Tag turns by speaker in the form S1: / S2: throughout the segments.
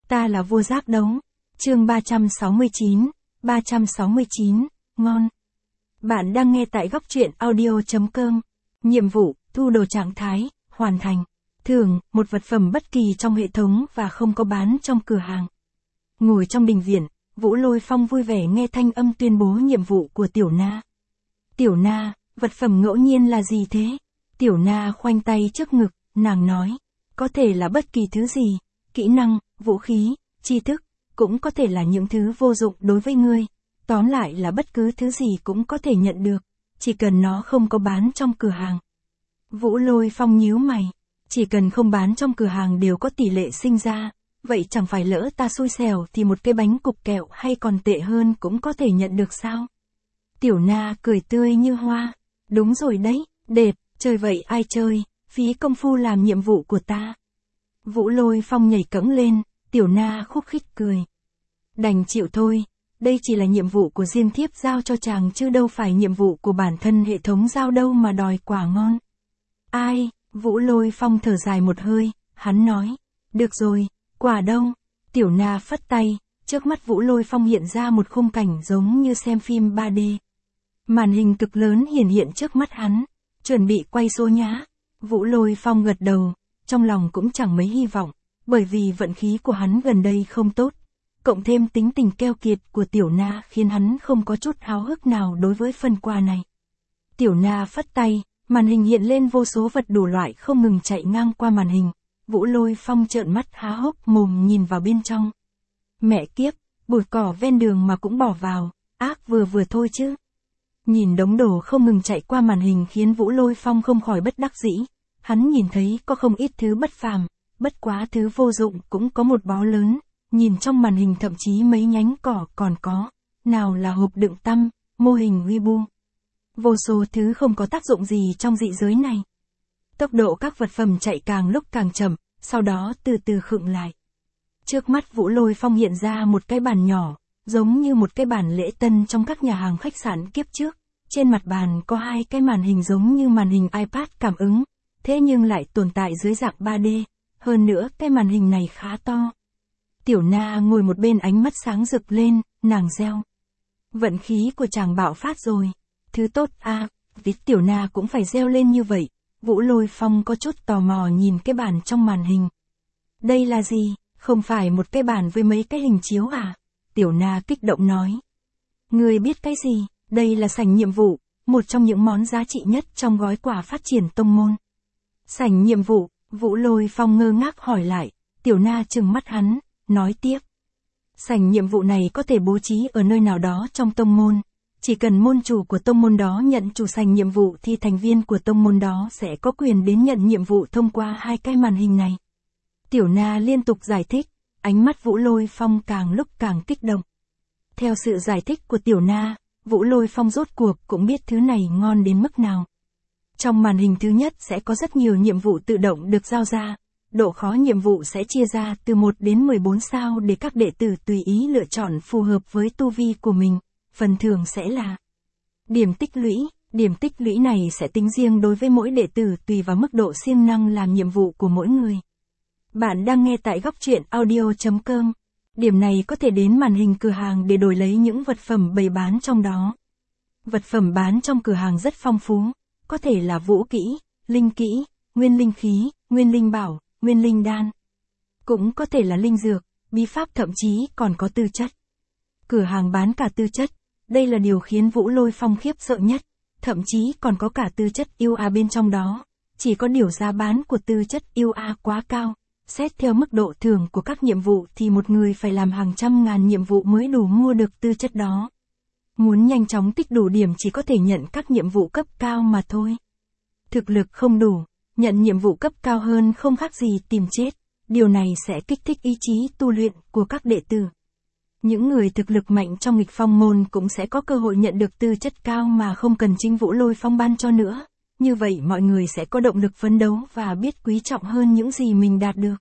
S1: Ta là vua giác đấu. Chương 369, ngon. Bạn đang nghe tại góc truyện audio.com. Nhiệm vụ, thu đồ trạng thái, hoàn thành. Thưởng, một vật phẩm bất kỳ trong hệ thống và không có bán trong cửa hàng. Ngồi trong đình viện, Vũ Lôi Phong vui vẻ nghe thanh âm tuyên bố nhiệm vụ của Tiểu Na. Tiểu Na, vật phẩm ngẫu nhiên là gì thế? Tiểu Na khoanh tay trước ngực, nàng nói. Có thể là bất kỳ thứ gì, kỹ năng, vũ khí, tri thức, cũng có thể là những thứ vô dụng đối với ngươi. Tóm lại là bất cứ thứ gì cũng có thể nhận được, chỉ cần nó không có bán trong cửa hàng. Vũ Lôi Phong nhíu mày, chỉ cần không bán trong cửa hàng đều có tỷ lệ sinh ra, vậy chẳng phải lỡ ta xui xẻo thì một cái bánh cục kẹo hay còn tệ hơn cũng có thể nhận được sao? Tiểu Na cười tươi như hoa, đúng rồi đấy, đẹp, chơi vậy ai chơi, phí công phu làm nhiệm vụ của ta. Vũ Lôi Phong nhảy cẫng lên, Tiểu Na khúc khích cười. Đành chịu thôi, đây chỉ là nhiệm vụ của Diêm Thiếp giao cho chàng chứ đâu phải nhiệm vụ của bản thân hệ thống giao đâu mà đòi quả ngon. Ai, Vũ Lôi Phong thở dài một hơi, hắn nói, được rồi, quả đâu? Tiểu Na phất tay, trước mắt Vũ Lôi Phong hiện ra một khung cảnh giống như xem phim 3D. Màn hình cực lớn hiển hiện trước mắt hắn, chuẩn bị quay số nhá. Vũ Lôi Phong gật đầu, trong lòng cũng chẳng mấy hy vọng, bởi vì vận khí của hắn gần đây không tốt. Cộng thêm tính tình keo kiệt của Tiểu Na khiến hắn không có chút háo hức nào đối với phần quà này. Tiểu Na phất tay, màn hình hiện lên vô số vật đủ loại không ngừng chạy ngang qua màn hình. Vũ Lôi Phong trợn mắt há hốc mồm nhìn vào bên trong. Mẹ kiếp, bụi cỏ ven đường mà cũng bỏ vào, ác vừa thôi chứ. Nhìn đống đồ không ngừng chạy qua màn hình khiến Vũ Lôi Phong không khỏi bất đắc dĩ. Hắn nhìn thấy có không ít thứ bất phàm, bất quá thứ vô dụng cũng có một bó lớn. Nhìn trong màn hình thậm chí mấy nhánh cỏ còn có, nào là hộp đựng tăm, mô hình Weibo. Vô số thứ không có tác dụng gì trong dị giới này. Tốc độ các vật phẩm chạy càng lúc càng chậm, sau đó từ từ khựng lại. Trước mắt Vũ Lôi Phong hiện ra một cái bàn nhỏ, giống như một cái bàn lễ tân trong các nhà hàng khách sạn kiếp trước. Trên mặt bàn có hai cái màn hình giống như màn hình iPad cảm ứng, thế nhưng lại tồn tại dưới dạng 3D. Hơn nữa cái màn hình này khá to. Tiểu Na ngồi một bên ánh mắt sáng rực lên, nàng reo. Vận khí của chàng bạo phát rồi. Thứ tốt à, vì Tiểu Na cũng phải reo lên như vậy. Vũ Lôi Phong có chút tò mò nhìn cái bàn trong màn hình. Đây là gì, không phải một cái bàn với mấy cái hình chiếu à? Tiểu Na kích động nói. Ngươi biết cái gì, đây là sảnh nhiệm vụ, một trong những món giá trị nhất trong gói quà phát triển tông môn. Sảnh nhiệm vụ, Vũ Lôi Phong ngơ ngác hỏi lại, Tiểu Na trừng mắt hắn. Nói tiếp, sảnh nhiệm vụ này có thể bố trí ở nơi nào đó trong tông môn. Chỉ cần môn chủ của tông môn đó nhận chủ sảnh nhiệm vụ thì thành viên của tông môn đó sẽ có quyền đến nhận nhiệm vụ thông qua hai cái màn hình này. Tiểu Na liên tục giải thích, ánh mắt Vũ Lôi Phong càng lúc càng kích động. Theo sự giải thích của Tiểu Na, Vũ Lôi Phong rốt cuộc cũng biết thứ này ngon đến mức nào. Trong màn hình thứ nhất sẽ có rất nhiều nhiệm vụ tự động được giao ra. Độ khó nhiệm vụ sẽ chia ra từ 1 đến 14 sao để các đệ tử tùy ý lựa chọn phù hợp với tu vi của mình. Phần thưởng sẽ là điểm tích lũy. Điểm tích lũy này sẽ tính riêng đối với mỗi đệ tử tùy vào mức độ siêng năng làm nhiệm vụ của mỗi người. Bạn đang nghe tại góc truyện audio.com. Điểm này có thể đến màn hình cửa hàng để đổi lấy những vật phẩm bày bán trong đó. Vật phẩm bán trong cửa hàng rất phong phú, có thể là vũ kỹ, linh kỹ, nguyên linh khí, nguyên linh bảo, nguyên linh đan. Cũng có thể là linh dược, bí pháp thậm chí còn có tư chất. Cửa hàng bán cả tư chất, đây là điều khiến Vũ Lôi Phong khiếp sợ nhất, thậm chí còn có cả tư chất yêu a bên trong đó. Chỉ có điều giá bán của tư chất yêu a quá cao, xét theo mức độ thưởng của các nhiệm vụ thì một người phải làm hàng trăm ngàn nhiệm vụ mới đủ mua được tư chất đó. Muốn nhanh chóng tích đủ điểm chỉ có thể nhận các nhiệm vụ cấp cao mà thôi. Thực lực không đủ, nhận nhiệm vụ cấp cao hơn không khác gì tìm chết, điều này sẽ kích thích ý chí tu luyện của các đệ tử. Những người thực lực mạnh trong nghịch phong môn cũng sẽ có cơ hội nhận được tư chất cao mà không cần chính Vũ Lôi Phong ban cho nữa. Như vậy mọi người sẽ có động lực phấn đấu và biết quý trọng hơn những gì mình đạt được.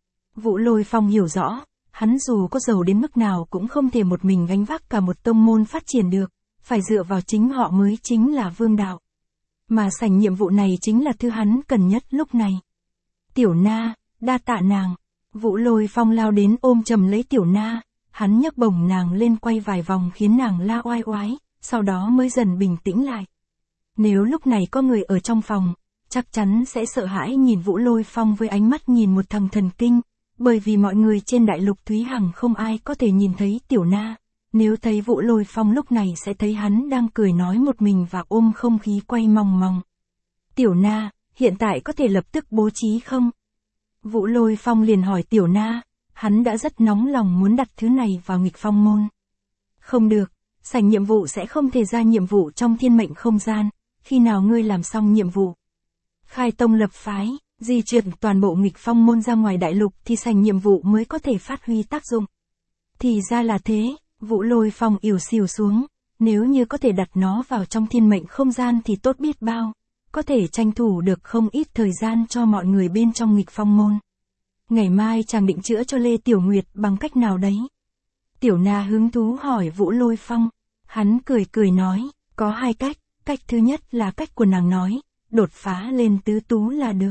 S1: Vũ Lôi Phong hiểu rõ, hắn dù có giàu đến mức nào cũng không thể một mình gánh vác cả một tông môn phát triển được, phải dựa vào chính họ mới chính là vương đạo. Mà sảnh nhiệm vụ này chính là thứ hắn cần nhất lúc này. Tiểu Na, đa tạ nàng. Vũ Lôi Phong lao đến ôm chầm lấy Tiểu Na, hắn nhấc bổng nàng lên quay vài vòng khiến nàng la oai oái, sau đó mới dần bình tĩnh lại. Nếu lúc này có người ở trong phòng, chắc chắn sẽ sợ hãi nhìn Vũ Lôi Phong với ánh mắt nhìn một thằng thần kinh, bởi vì mọi người trên đại lục Thúy Hằng không ai có thể nhìn thấy Tiểu Na. Nếu thấy Vũ Lôi Phong lúc này sẽ thấy hắn đang cười nói một mình và ôm không khí quay mòng mòng. Tiểu Na, hiện tại có thể lập tức bố trí không? Vũ Lôi Phong liền hỏi Tiểu Na, hắn đã rất nóng lòng muốn đặt thứ này vào nghịch phong môn. Không được, sảnh nhiệm vụ sẽ không thể ra nhiệm vụ trong thiên mệnh không gian, khi nào ngươi làm xong nhiệm vụ. Khai tông lập phái, di chuyển toàn bộ nghịch phong môn ra ngoài đại lục thì sảnh nhiệm vụ mới có thể phát huy tác dụng. Thì ra là thế, Vũ Lôi Phong ỉu xìu xuống, nếu như có thể đặt nó vào trong thiên mệnh không gian thì tốt biết bao, có thể tranh thủ được không ít thời gian cho mọi người bên trong nghịch phong môn. Ngày mai chàng định chữa cho Lê Tiểu Nguyệt bằng cách nào đấy? Tiểu Na hứng thú hỏi Vũ Lôi Phong, hắn cười cười nói, có hai cách, cách thứ nhất là cách của nàng nói, đột phá lên tứ tú là được.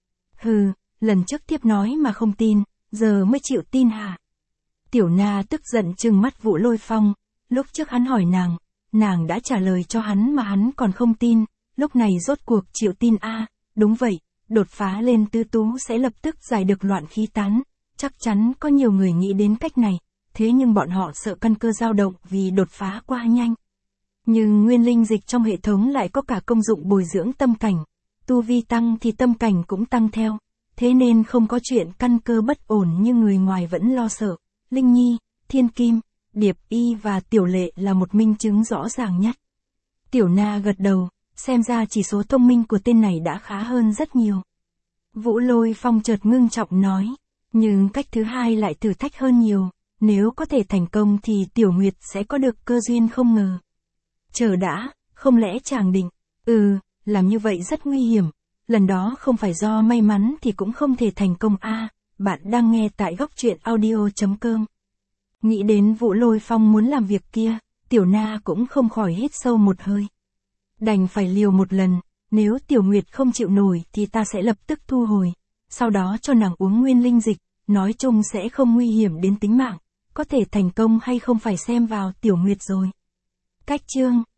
S1: Hừ, lần trước tiếp nói mà không tin, giờ mới chịu tin hả? Tiểu Na tức giận trừng mắt Vũ Lôi Phong, lúc trước hắn hỏi nàng đã trả lời cho hắn mà hắn còn không tin, lúc này rốt cuộc chịu tin a, đúng vậy, đột phá lên tứ tú sẽ lập tức giải được loạn khí tán, chắc chắn có nhiều người nghĩ đến cách này, thế nhưng bọn họ sợ căn cơ dao động vì đột phá quá nhanh. Nhưng nguyên linh dịch trong hệ thống lại có cả công dụng bồi dưỡng tâm cảnh, tu vi tăng thì tâm cảnh cũng tăng theo, thế nên không có chuyện căn cơ bất ổn như người ngoài vẫn lo sợ. Linh Nhi, Thiên Kim, Điệp Y và Tiểu Lệ là một minh chứng rõ ràng nhất. Tiểu Na gật đầu, xem ra chỉ số thông minh của tên này đã khá hơn rất nhiều. Vũ Lôi Phong chợt ngưng trọng nói, nhưng cách thứ hai lại thử thách hơn nhiều, nếu có thể thành công thì Tiểu Nguyệt sẽ có được cơ duyên không ngờ. Chờ đã, không lẽ chàng định, làm như vậy rất nguy hiểm, lần đó không phải do may mắn thì cũng không thể thành công a. Bạn đang nghe tại góc truyện audio.com. Nghĩ đến Vũ Lôi Phong muốn làm việc kia, Tiểu Na cũng không khỏi hít sâu một hơi. Đành phải liều một lần, nếu Tiểu Nguyệt không chịu nổi thì ta sẽ lập tức thu hồi, sau đó cho nàng uống nguyên linh dịch, nói chung sẽ không nguy hiểm đến tính mạng, có thể thành công hay không phải xem vào Tiểu Nguyệt rồi. Cách chương